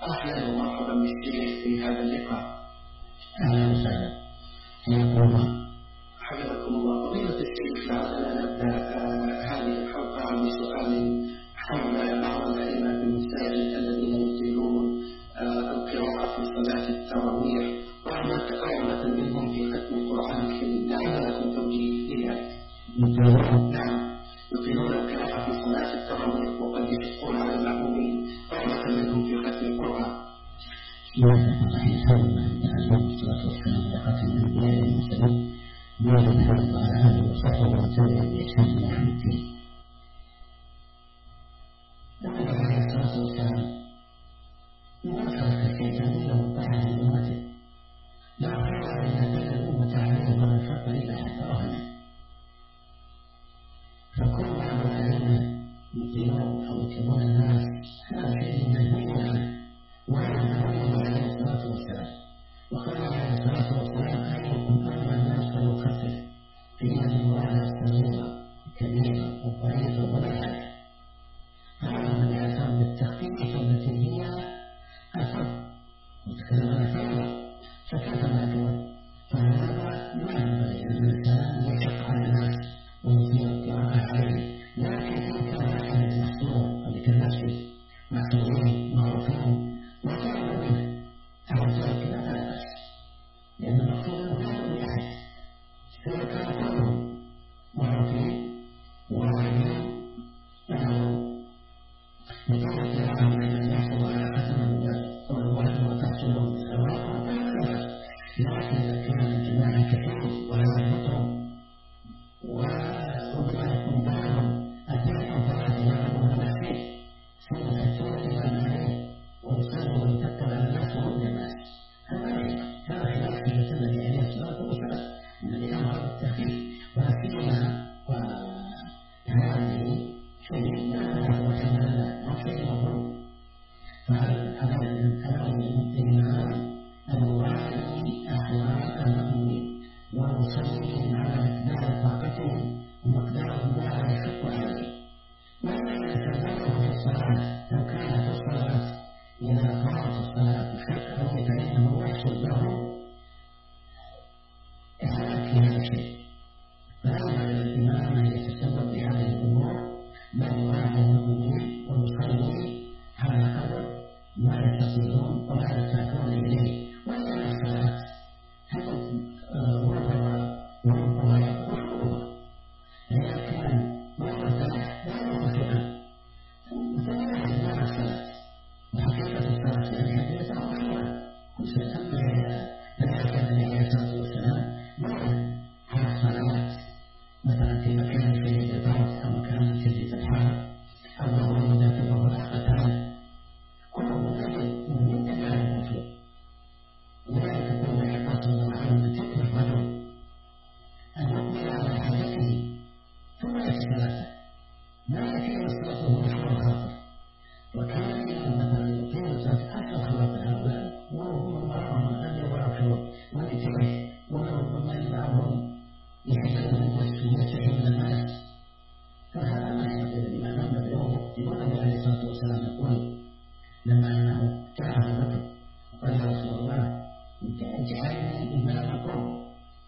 أهلا ومرحبا بالشيخ في هذا اللقاء. أهلا وسهلا. حياكم الله. حفظكم الله. فضيلة الشيخ، لعلنا نبدأ هذه الحلقة بسؤال حول بعض الأئمة في المساجد الذين يطيلون القراءة في صلاة التراويح، وهناك قائمة منهم في ختم القرآن الكريم، لعل لكم توجيه في ذلك. نعم، يطيلون القراءة في صلاة التراويح وقد يشقون على المأمومين، قائمة منهم في ختم القرآن. بسم الله الرحمن الرحيم. الحمد لله والصلاة والسلام على خاتم الأنبياء والمرسلين نبينا محمد وعلى آله وصحبه ومن تبعهم بإحسان إلى يوم الدين. النبي عليه الصلاة والسلام ما ترك شيئا إلا وضعه لأمته، لا خير إذا دل الأمة عليه ولا شر إلا حذرها منه. فكل بعض الأئمة يطيلون أو يكرمون الناس هذا شيء منهي عنه، وهذا النبي عليه الصلاة والسلام. وقال عليه الصلاة والسلام: أيكم أما الناس فليخفف، فإن المراد الصغيرة كبيرة وضعيفة ولا حاجة. هذا من يعتبر بالتخفيف التي هي أخف، وتكلم عن الفرق فكيف لا تقول؟ فهذا لا ينبغي أن الإنسان يشق على الناس ويطيل القراءة عليه، لكن إن كان أحد المحصور اللي كالنفس محصورين معروفين وطلبوا منه أو ذلك لا بأس، لأن المقصود أنه لا يكون أحد، سواء كان كلهم معروفين وواعيين أو بطريقة العامة أن يحصل على حسن والوالد وتحصل سواء لكن إذا كان الجماعة كثير وهذا المطلوب وربما يكون بعضهم أتاهم ثلاثة يعلمون نفسه ثم يأتون إلى عليه ويصلوا ويتكل على الناس وهم الناس، هذا خلاف سنة النبي عليه الصلاة والسلام الذي أمر بالتخفيف، وسيما وهذه شيء لا يتوحد ما شيء مفروض. فهذا الإمام الوالي أحوال المؤمنين ومصلين على مقدار طاقتهم ومقدار ما يشق عليه، ولا يتزوج في الصلاة. لو كان في الصلاة إذا قامت الصلاة بشق عليه فإنه يحصل له إحراج في هذا الشيء، فلا ينبغي للإمام أن يتسبب بهذه الأمور، بل يراعي المؤمنين ويصلي على قدر ما يتصلون وما يحتاجون إليه. وإذا الصلاة هذا وربما وحبها، فإذا كان وقت لا يخشعا فلا يحزن الصلاة وحقيقة الصلاة لأن حقيقة وحبها وسيسمى ذلك النبي عليه الصلاة والسلام مرة على الصلاة مثلا في مكان شديد البرد أو مكان شديد الحر أو له ذاته رأفتان، كله يجب أن يتبع الموجود. ولذلك كل عباد الله عنه تلك الرجل أن يقبل على حاجته ثم يتكلم، ما يكفي صلاته مشروع خاطر. وكان مثلا يقيم الصلاة أكثر خلاص هؤلاء وهم وراءهم أن يورثون ويتبع وربما يدعهم يحسن الناس ويستحي الناس، فهذا ما يقول الإمام مدعوه. النبي عليه الصلاة والسلام يقول لما أنه جاءه الرجل وقال: يا رسول الله اجعلني إمامكم،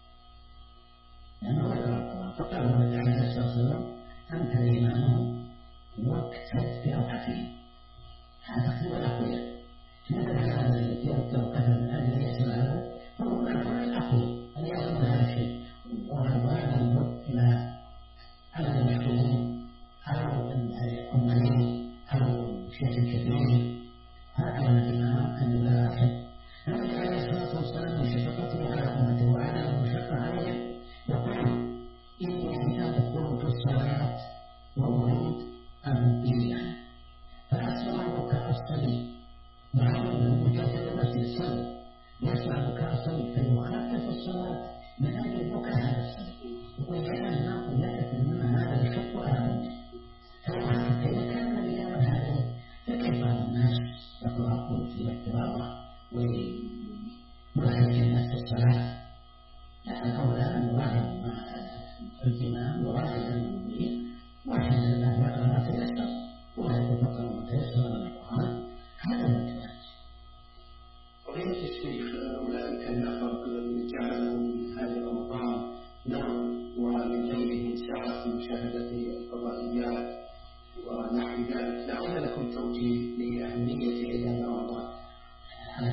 لأنه ذكر القرآن، فقال النبي عليه الصلاة والسلام: أنت إمامهم واكتب في أوقاتهم. هذا هو الأقوياء. مثل هذا الذي يذكر قتل من أجل يسأل عنه فهو من الأقوياء أن يعلم هذا الشيء، وهذا ينظر إلى على المحكومين أو الأمين أو شيء كبير. هكذا الإمام أن يلاحظ النبي عليه الصلاة والسلام من شفقته على أمته وعلى المشقة عليهم يقول: إني أدخل في الصلاة وأريد أن أبين فأسمع بكاء الصبي، وعلم المجاهد المسجد الصبي يسمع بكاء الصبي فيخفف الصلاة من أجل بكاء هذا الصبي، ويجعل لا يكون هذا يشق على أمته. فإذا كان الإمام هذا فكيف على الناس يقرأون في القراءة ويخرج الناس في الصلاة؟ لأن هؤلاء يراعي الإمام يراعي المؤمنين، واحد الناس يقرأ ما تيسر ولا يتفقه ما تيسر من القرآن، هذا هو الجواز.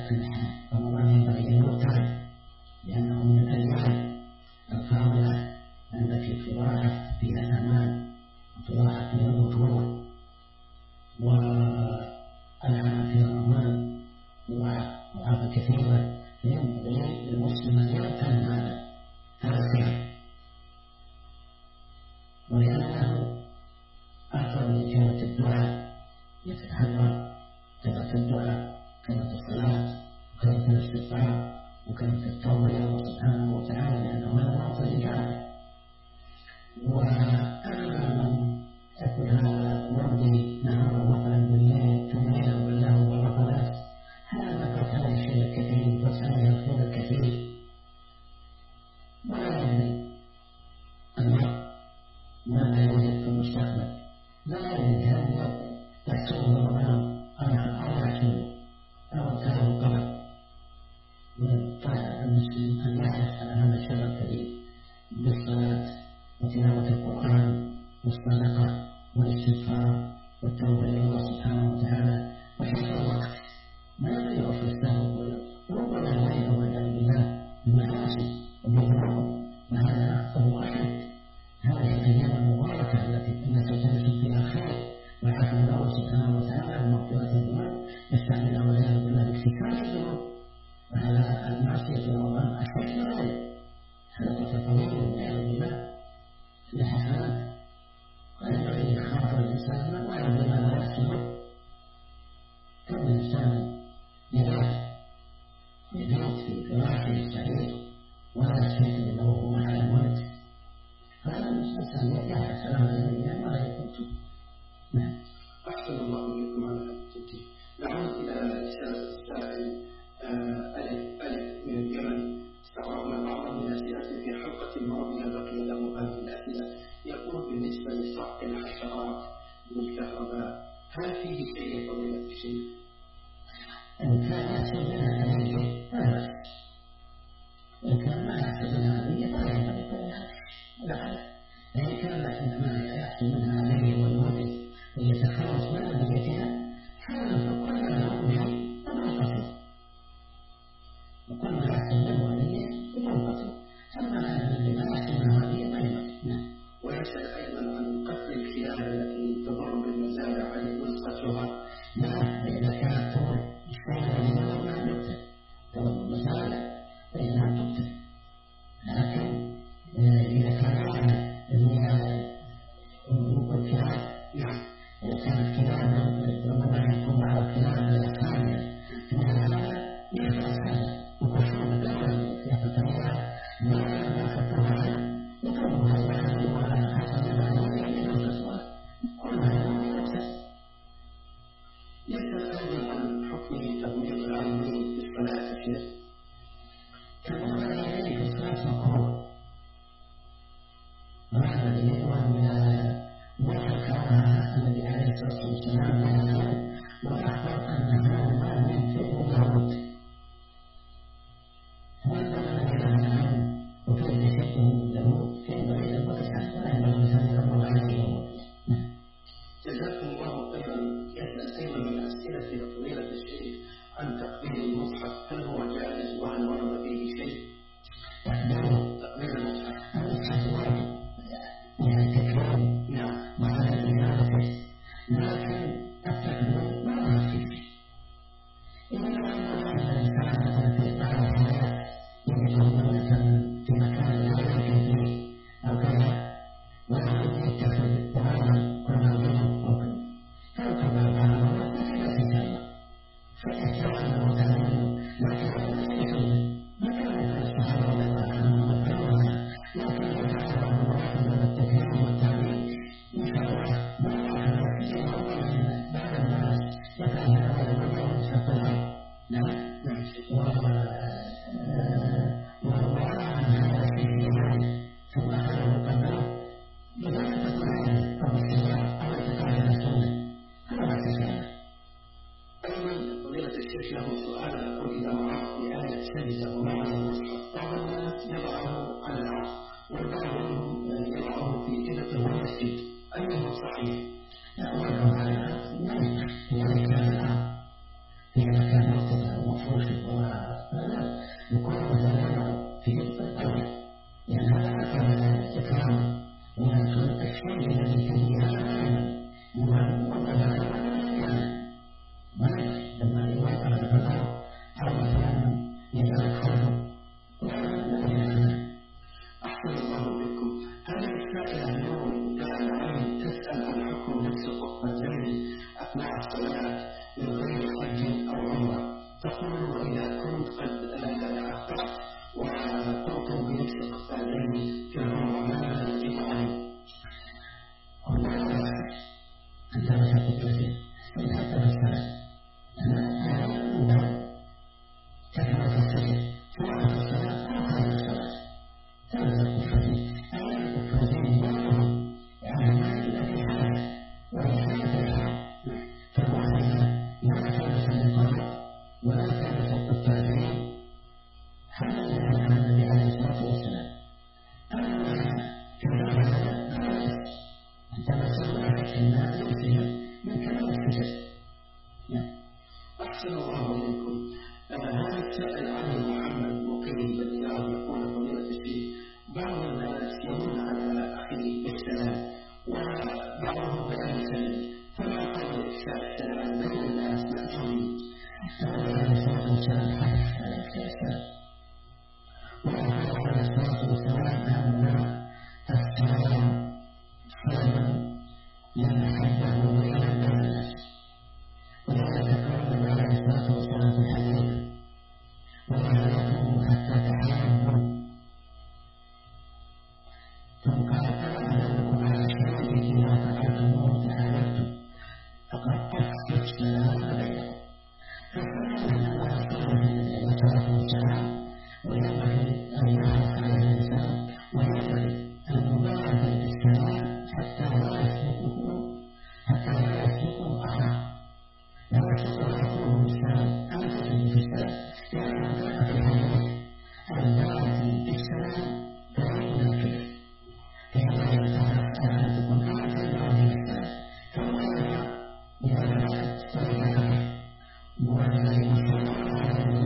كل حال رمضان ينبغي أن يغتنم لأنه من الأيام الفاضلة التي تضاعف فيها الأعمال وتضاعف فيها الأجور، والعمل في رمضان ضعف كثيرة، فينبغي للمسلم أن يغتنم هذا الخير، ولأنه أفضل من إجابة الدعاء يتحرى كثرة الدعاء، كثرة الصلاة، وكثرة الاستغفار، وكثرة التوبة إلى الله سبحانه وتعالى، لأنه هذا موقف الإجابة. وأما من يكون هذا يمضي نهاره مثلا بالليل ثم يذهب له والرقبات، هذا قد هذا الشيء الكثير وسهل الخير الكثير، ولا يدري المرء ماذا يوجد في المستقبل، لا يدري هل يحصل رمضان أو يحصل أو انتهى القمر. ويطالع المسلم أن يعرف على هذا الشر الكبير بالصلاة وتلاوة القرآن والصدقة والاستغفار والتوبة إلى الله سبحانه وتعالى وحفظ الوقت، ما يضيع في السهو وربما يضيع والعياذ بالله بالمعاصي وبالذنوب، وهذا أخطر وأشد. هذه الأيام المباركة التي تنزل فيها الخير ويعفو الله سبحانه وتعالى عن مغفرة الذنوب، يستعمل والعياذ بالله باكتساب الذنوب، وهذا المعصية في رمضان أشد من ذلك. هذا قصة طويل والعياذ بالله لحسنات، وينبغي أن يخاف الإنسان ما يعلم بما لا يحصل. كون الإنسان يبيت في فراشه السعيد ولا يستيقظ أنه على الموت، فهذا الإنسان يعرف سلام الدنيا ولا يكون. نعم. أحسن الله إليكم على هذا التوجيه. نعود إلى رسالة السائل ألف من اليمن. استقرأنا بعضا من الأسئلة في حلقة الماضية بقي له هذه الأسئلة. يقول بالنسبة لصعق الحشرات بالكهرباء هل فيه شيء فضيلة الشيخ؟ إن كان يحصل منها آلية فلا بأس، وإن كان ما يحصل منها آلية فلا ينبغي فعلها ولا حرج. فإن كان عندما يحصل منها آلية والمؤذن ويتخلص من آليتها حالا فكل له به بدون قتل، وكل ما يحصل منه آلية بدون قتل، أما الذي لا يحصل منه آلية فلا. ويسأل أيضا عن قتل الكلاب التي تضر بالمزارع نسختها. نعم، إذا كانت تضر فإنها تقتل، تضر بالمزارع فإنها تقتل، لكن إذا كان الكلاب إذا كانت كلاب ربما يكون على الكلاب الثانية فإنها يخلص هذا وكشوف الدولة يفتحها ما فتحها يطلبها سبحانه وتعالى حسن المعنى ينقصها كل هذا يقصد. يسأل أيضا عن حكم تغميض العينين في الصلاة الشيخ. تغميض العينين في الصلاة مكروه، وهذا الذي يقوم وجه كونها الذي عليه الصلاة والسلام بينه وأخبر أن هذا من فعل اليهود، هذا الذي نهى عنه وكان يشبه باليهود فينبغي أن يقتص ولا ينبغي الإنسان يغمض عليه. جزاكم الله خيرا. يسأل أيضا من أسئلة فضيلة الشيخ عن تقبيل المصحف، هل هو جائز وهل ورد فيه شيء؟ تقبيل المصحف واجب يعني تكريم مع الإجابة، لكن التقبيل ما ورد فيه شيء. إذا كان الإنسان في بعض الحالات يجده مثلا في مكان لا يمكن فيه أو كذا ويحب يتخذ هذا كل يوم أو كذا فيقبل هذا الوقت فلا تجارة فيتعلم وتعلم، لكن لا يصل ما كان يفعل الصحابة رضي الله عنهم ويفعلونها، لكن يتعلم الواحد من التكريم والتعليم إن شاء الله ما يفعل فيه أولا بعد الناس يفعل هذا الوجه يستقبلها. نعم. وعن هذا الشيء ثم أخذه قبله لذلك تطلعين أو السيارة أو التقاعد السنة هذا ما تسأل. أيضا فضيلة الشيخ له سؤال يقول إذا مررت بآية سجدة ومعي المصحف بعض الناس يضعه على الأرض والبعض منهم يضعه في جبهة ويسجد، أيهما صحيح؟ وضعه على الأرض لا يصح، إذا كان الأرض في مكان مرتفع ومفروش تقول إذا كنت قد أخطأت وقمت بنفس القصدين فهو ما يجب عليه. أنت لا تقول لي إذا تبصرت أنا تكمل في السجن سواء في الصلاة أو خارج الصلاة تبدأ الفوزين أي الفوزين معهم يعني ما إلا في حالة وهي حالة الحال فالواحد لا تلبس النقاب ولا تلبس القطاعين هذا الذي كان النبي عليه الصلاة والسلام أما في هذا خلاص أنت مسؤول في الناس من كلام السجن. أحسن الله إليكم. هذا السائل عن محمد مقيم بالرياض يقول فضيلة الشيخ بعض الناس يمن على أخيه بالسلام وبعضهم بأن سلم فما قبل إفشاء السلام بين الناس مأجورين. عليه الصلاة والسلام حدث عليه السلام وقال عليه الصلاة والسلام أن السلام خير للمحبة وغير الناس ولذلك قال عليه الصلاة والسلام في الحديث ولا يكون حتى تحيانوا ثم قال ألا أدلكم على شيء إذا فعلتموه تحاولتم فقد أفشوا السلام بينكم فكان الله عليه الصلاة والسلام وينبغي أن يحرص على الإنسان وينبغي المبالغة بالسلام حتى لا يسلكه أخاه لا يسلكه بالسلام أو تسلم في السلام لأنه كان في الحديث اللاتي بالسلام تعين الكفر فإذا يتحرك أحدكم أحد الله بالسلام ثم يرجع إذا رجعت فليتحرك والذي يسلم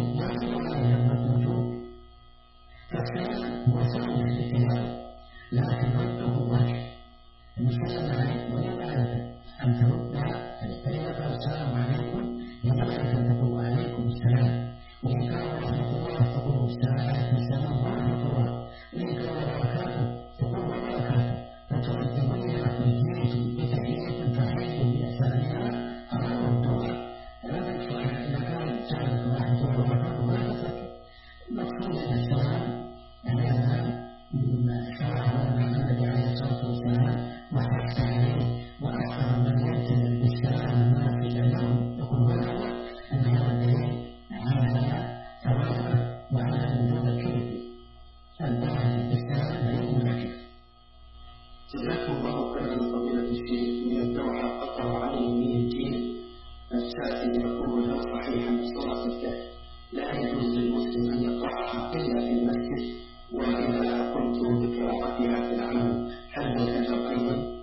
فالسلام هو سبب الاتباع لكن رده وجه المسلم عليك ويبعد أن تردها فإذا السلام عليكم ينبغي أن تقول عليكم السلام وإن كان ورحمة الله تقول السلام عليكم السلام ورحمة الله وإن كان وبركاته تقول وبركاته فتردونها بتحية فحية بأسانها أو ردوها لا تدفع إذا كانت سعادة ورحمة الله وبركاته ولا تترك مقصود السلام أنها شرح لنا النبي عليه الصلاة والسلام وحث عليه وأكثر من يمتن بالسلام الناس لهم يقول هذا أن هذا الدليل على ثوابه وعلى وجود الكذب الباهي بالسلام لا يكون الكذب. جزاكم الله خيرا فضيلة الشيخ. من الدوحة قطر علي ميم جيم السائل يقول هل صحيح أن سورة الكهف لا يجوز للمسلم أن يقرأها إلا في المسجد وإذا قمت بقراءتها في العمل هل الأجر أيضا؟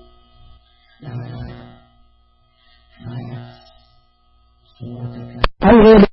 أو غير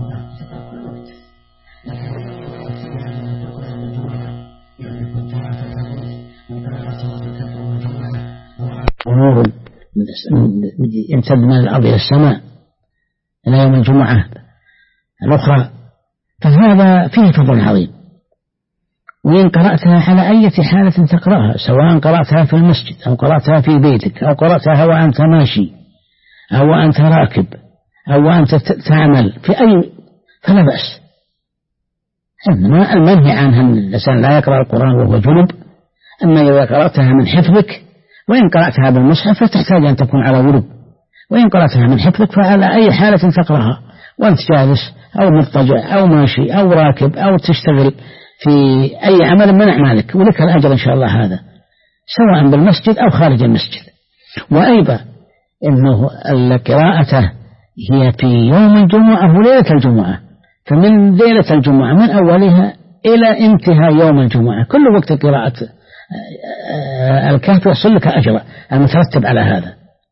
ونور يمتد من الأرض إلى السماء إلى يوم الجمعة الأخرى فهذا فيه فضل عظيم. وإن قرأتها على أي حالة تقرأها سواء قرأتها في المسجد أو قرأتها في بيتك أو قرأتها وأنت ماشي أو أنت راكب أو أنت تعمل في أي فلا بأس. إنما المنهي عنها أن الإنسان لا يقرأ القرآن وهو جنب. أما إذا قرأتها من حفظك وإن قرأتها بالمصحف فتحتاج أن تكون على وضوء. وإن قرأتها من حفظك فعلى أي حالة تقرأها وأنت جالس أو مضطجع أو ماشي أو راكب أو تشتغل في أي عمل من أعمالك ولك الأجر إن شاء الله هذا سواء بالمسجد أو خارج المسجد. وأيضا إنه القراءة هي في يوم الجمعة وليلة الجمعة فمن ليلة الجمعة من أولها إلى انتهاء يوم الجمعة كل وقت قراءة الكهف يحصل لك أجر المترتب على هذا.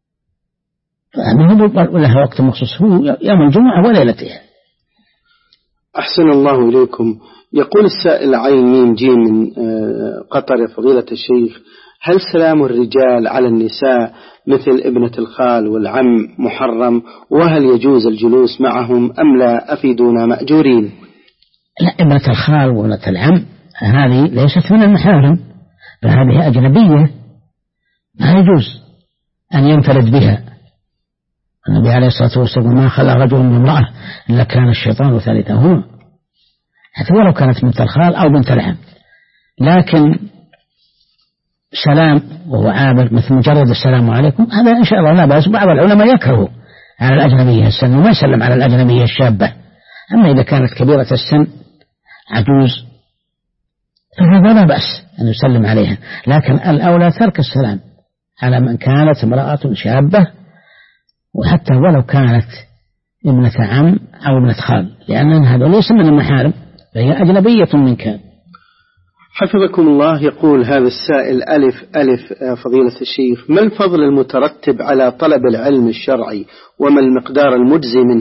ولها وقت مخصوص هو يوم الجمعة وليلتها. أحسن الله إليكم. يقول السائل عين ميم جيم من قطر فضيلة الشيخ هل سلام الرجال على النساء مثل ابنة الخال والعم محرم وهل يجوز الجلوس معهم أم لا أفيدونا مأجورين؟ لا ابنة الخال وابنة العم هذه ليست من المحارم فهذه أجنبية ما يجوز أن ينفرد بها النبي عليه الصلاة والسلام ما خلى رجل من امرأة إلا كان الشيطان ثالثهما، حتى ولو كانت بنت الخال أو بنت العم. لكن سلام وهو عابر مثل مجرد السلام عليكم هذا إن شاء الله لا بأس. بعض العلماء يكرهوا على الأجنبية السن وما يسلم على الأجنبية الشابة، أما إذا كانت كبيرة السن عجوز فهذا لا بأس أن يسلم عليها، لكن الأولى ترك السلام على من كانت امرأة شابة، وحتى ولو كانت ابنة عم أو ابنة خال، لأن هذا ليس من المحارم فهي أجنبية منك. حفظكم الله. يقول هذا السائل ألف فضيلة الشيخ: ما الفضل المترتب على طلب العلم الشرعي وما المقدار المجزي منه؟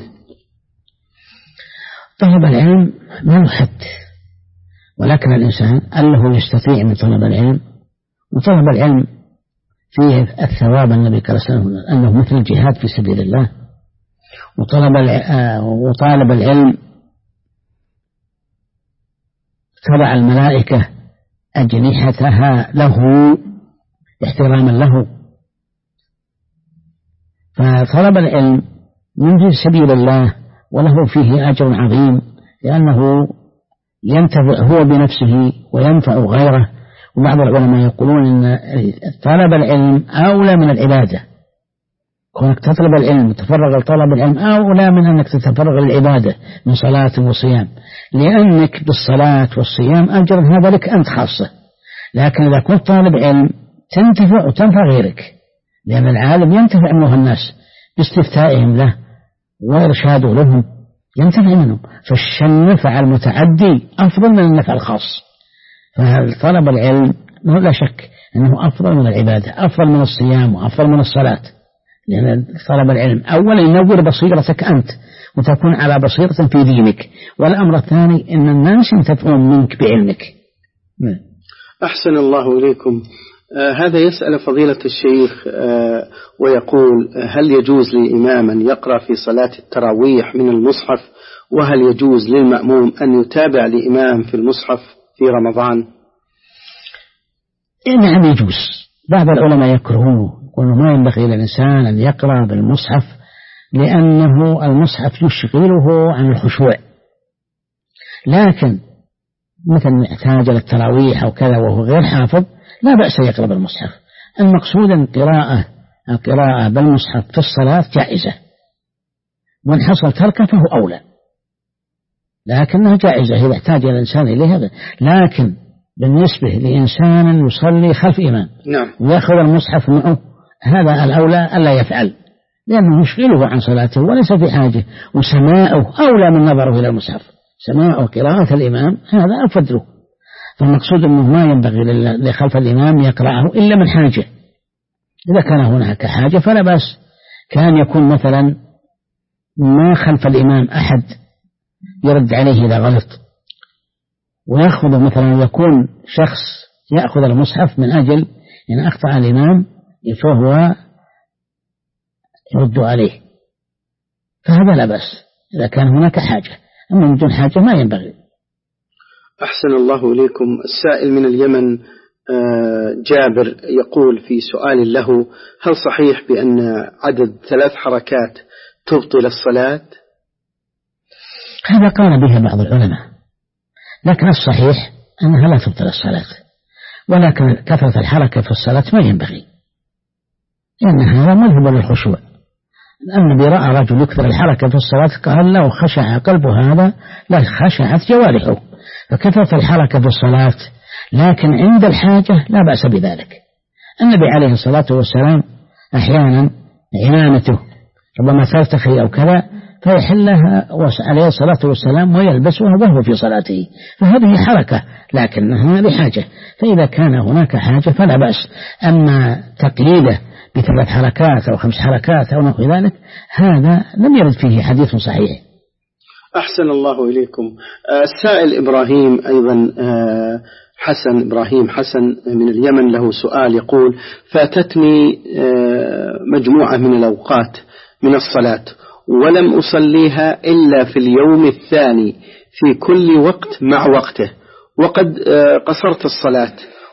طلب العلم ما يحد، ولكن الإنسان أنه يستطيع من طلب العلم، وطلب العلم فيه الثواب. النبي صلى الله عليه وسلم أنه مثل الجهاد في سبيل الله، وطالب العلم تضع الملائكة أجنحتها له احتراما له. فطلب العلم من سبيل الله وله فيه أجر عظيم، لأنه ينتفع هو بنفسه وينفع غيره. وبعض العلماء يقولون أن طلب العلم أولى من العبادة، كونك تطلب العلم وتفرغ لطلب العلم أولى من أنك تتفرغ للعبادة من صلاة وصيام، لأنك بالصلاة والصيام أجر هذا لك أنت خاصة. لكن إذا كنت طالب علم تنتفع وتنفع غيرك، لأن العالم ينتفع منه الناس باستفتائهم له وإرشاده لهم، ينتفع منه. فالنفع المتعدي أفضل من النفع الخاص. فطلب العلم لا شك أنه أفضل من العبادة، أفضل من الصيام وأفضل من الصلاة، لأن طلب العلم أولا ينور بصيرتك أنت وتكون على بصيرة في دينك، والأمر الثاني أن الناس ينتفعون منك بعلمك. أحسن الله إليكم. هذا يسأل فضيلة الشيخ ويقول: هل يجوز لإمام أن يقرأ في صلاة التراويح من المصحف؟ وهل يجوز للمأموم أن يتابع لإمام في المصحف في رمضان؟ نعم يجوز. بعض العلماء يكرهونه، يقولون ما ينبغي للإنسان أن يقرأ بالمصحف، لأنه المصحف يشغله عن الخشوع. لكن مثل احتاج للتراويح أو كذا وهو غير حافظ لا بأس يقرأ بالمصحف. المقصود أن القراءة بالمصحف في الصلاة جائزة، وإن حصل تركه فهو أولى، لكنها جائزة إذا احتاج الإنسان إليها. لكن بالنسبة لإنسان يصلي خلف إمام ويأخذ المصحف معه، هذا الأولى ألا يفعل، لأنه يشغله عن صلاته وليس في حاجة، وسماعه أولى من نظره إلى المصحف. سماع قراءة الإمام هذا أفضل. فالمقصود أنه ما ينبغي لخلف الإمام يقرأه إلا من حاجة. إذا كان هناك حاجة فلا بأس. كان يكون مثلا ما خلف الإمام أحد يرد عليه إذا غلط، ويأخذ مثلا يكون شخص يأخذ المصحف من أجل إن أخطأ الإمام فهو يرد عليه، فهذا لا بأس إذا كان هناك حاجة. أما من دون حاجة ما ينبغي. أحسن الله إليكم. السائل من اليمن جابر يقول في سؤال له: هل صحيح بأن عدد 3 حركات تبطل الصلاة؟ هذا قال به بعض العلماء، لكن الصحيح أنها لا تبطل الصلاة، ولكن كثرة الحركة في الصلاة ما ينبغي، لأن هذا مذهب للخشوع. النبي رأى رجل يكثر الحركة في الصلاة قال: لو خشع قلبه هذا لا خشعت جوارحه. فكثرة الحركة في الصلاة، لكن عند الحاجة لا بأس بذلك. النبي عليه الصلاة والسلام أحيانا عمامته ربما ترتخي أو كذا فيحلها عليه الصلاة والسلام ويلبسها وهو في صلاته، فهذه حركة لكنها لحاجة. فإذا كان هناك حاجة فلا بأس. أما تقليله ب3 حركات أو 5 حركات أو نحو ذلك هذا لم يرد فيه حديث صحيح. أحسن الله إليكم. السائل إبراهيم أيضا إبراهيم حسن من اليمن له سؤال يقول: فاتتني مجموعة من الأوقات من الصلاة ولم أصليها إلا في اليوم الثاني في كل وقت مع وقته، وقد قصرت الصلاة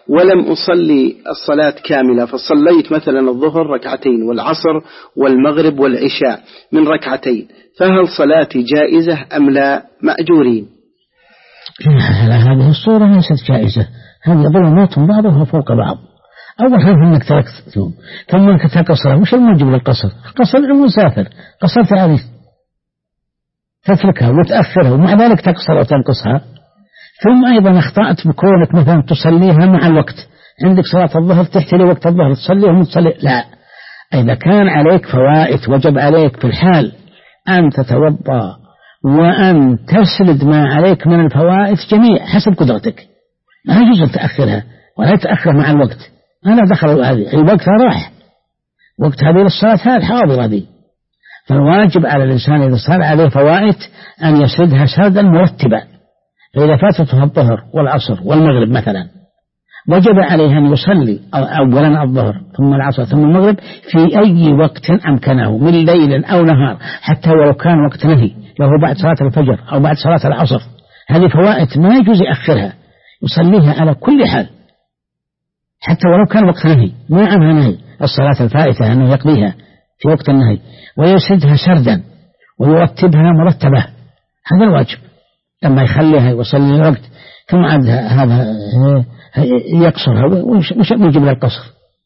ولم أصلي الصلاة كاملة، فصليت مثلا الظهر ركعتين والعصر والمغرب والعشاء من ركعتين، فهل صلاتي جائزة أم لا مأجورين؟ هذه الصورة ليست جائزة، هذه ظلمات بعضها فوق بعض. أول حاجة أنك تركت ثم أنك تقصر. وش الموجب للقصر؟ قصر المسافر، قصرت عليه تتركها وتأخرها ومع ذلك تقصر وتنقصها. ثم أيضا أخطأت بكونك مثلا تصليها مع الوقت، عندك صلاة الظهر تحتي لوقت الظهر تصليها وتصلي، لا، إذا كان عليك فوائت وجب عليك في الحال أن تتوضأ وأن تسرد ما عليك من الفوائت جميع حسب قدرتك، لا يجوز أن تأخرها ولا تأخر مع الوقت. أنا دخل هذه الوقت راح، وقت هذه الصلاة هذه حاضرة دي، فالواجب على الإنسان إذا صار عليه فوائت أن يسردها سردا مرتبا. فإذا فاتته الظهر والعصر والمغرب مثلا وجب عليه أن يصلي أولا الظهر ثم العصر ثم المغرب في أي وقت أمكنه من ليل أو نهار، حتى ولو كان وقت نهي، لو هو بعد صلاة الفجر أو بعد صلاة العصر، هذه فوائت ما يجوز يأخرها، يصليها على كل حال حتى ولو كان وقت نهي، ما عنها نهي الصلاة الفائتة أنه يقضيها في وقت النهي، ويسردها سردا ويرتبها مرتبة. هذا الواجب. لما يخليها يصلي الوقت ثم عاد هذا يقصرها، وش يجب للقصر؟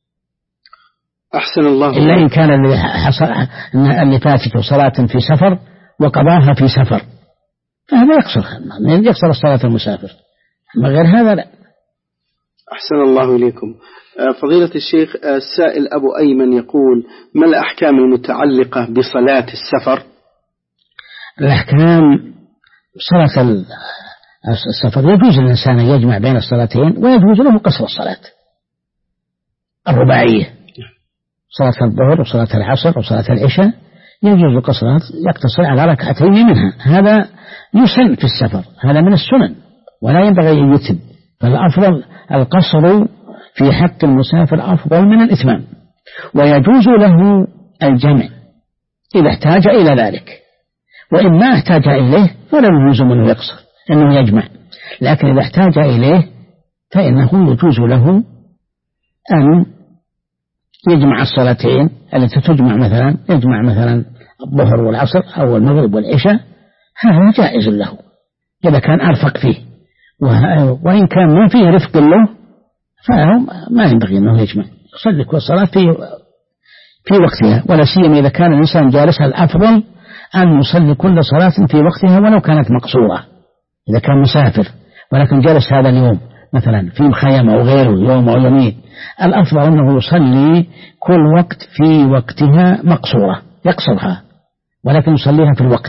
أحسن الله. إلا إن كان اللي فاتته صلاة في سفر وقضاها في سفر فهذا يقصر الصلاة المسافر، أما غير هذا لا. أحسن الله إليكم. فضيلة الشيخ، السائل أبو أيمن يقول: ما الأحكام المتعلقة بصلاة السفر؟ الأحكام صلاة السفر يجوز للإنسان أن يجمع بين الصلاتين، ويجوز له قصر الصلاة الرباعية، صلاة الظهر وصلاة العصر وصلاة العشاء يجوز قصرها، يقتصر على ركعتين منها، هذا يسن في السفر، هذا من السنن ولا ينبغي أن يتم، فالأفضل القصر في حق المسافر أفضل من الإتمام، ويجوز له الجمع إذا احتاج إلى ذلك، وإن ما احتاج إليه فلا يلزم أنه يقصر، أنه يجمع، لكن إذا احتاج إليه فإنه يجوز له أن يجمع الصلاتين التي تجمع مثلا، يجمع مثلا الظهر والعصر أو المغرب والعشاء، هذا جائز له إذا كان أرفق فيه، وإن كان ما فيه رفق له فما ينبغي أنه يجمع، يصلي كل صلاة في وقتها، ولا سيما إذا كان الإنسان جالسا الأفضل أن يصلي كل صلاة في وقتها ولو كانت مقصورة. إذا كان مسافر ولكن جلس هذا اليوم مثلا في مخيم أو غيره يوم أو يومين، الأفضل أنه يصلي كل وقت في وقتها مقصورة يقصرها، ولكن يصليها في الوقت،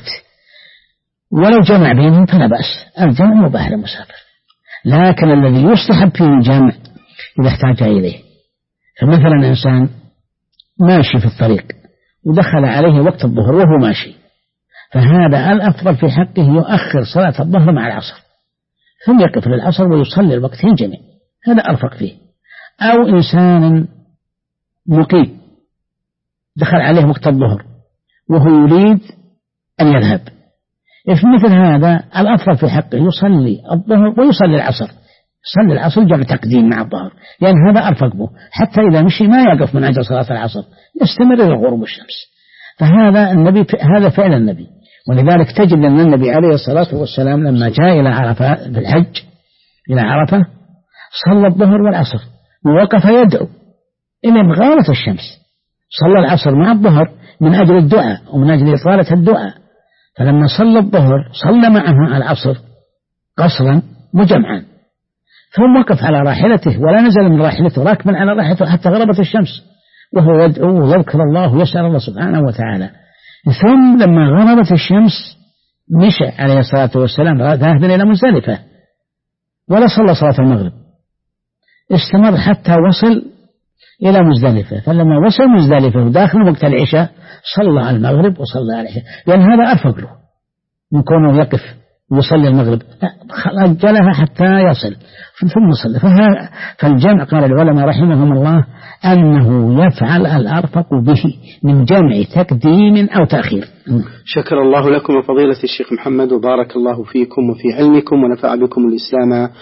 ولو جمع بينهم فلا بأس، الجمع مباح للمسافر، لكن الذي يستحب فيه الجمع إذا احتاج إليه. فمثلا إنسان ماشي في الطريق ودخل عليه وقت الظهر وهو ماشي، فهذا الأفضل في حقه يؤخر صلاة الظهر مع العصر ثم يقف للعصر ويصلي الوقتين جميع، هذا أرفق فيه. أو إنسان مقيم دخل عليه وقت الظهر وهو يريد أن يذهب، في مثل هذا الأفضل في حقه يصلي الظهر ويصلي العصر، يصلي العصر جمع تقديم مع الظهر، لأن هذا أرفق به، حتى إذا مشي ما يقف من أجل صلاة العصر، يستمر إلى غروب الشمس. فهذا النبي، هذا فعل النبي، ولذلك تجد أن النبي عليه الصلاة والسلام لما جاء إلى عرفة في الحج إلى عرفة صلى الظهر والعصر ووقف يدعو إلى غابة الشمس، صلى العصر مع الظهر من أجل الدعاء ومن أجل إطالة الدعاء، فلما صلى الظهر صلى معه العصر قصرا وجمعا، ثم وقف على راحلته ولا نزل من راحلته، راكبا على راحلته حتى غربت الشمس وهو يدعو ويذكر الله ويسأل الله سبحانه وتعالى. ثم لما غربت الشمس مشى عليه الصلاة والسلام ذاهبا إلى مزدلفة ولا صلى صلاة المغرب، استمر حتى وصل إلى مزدلفة، فلما وصل مزدلفة وداخل وقت العشاء صلى المغرب وصلى العشاء، لأن هذا أرفق له من كونه يقف ويصلي المغرب، أجلها حتى يصل ثم صلى. فالجمع قال العلماء رحمهم الله أنه يفعل الأرفق به من جمع تقديم أو تأخير. شكر الله لكم فضيلة الشيخ محمد، وبارك الله فيكم وفي علمكم ونفع بكم الإسلام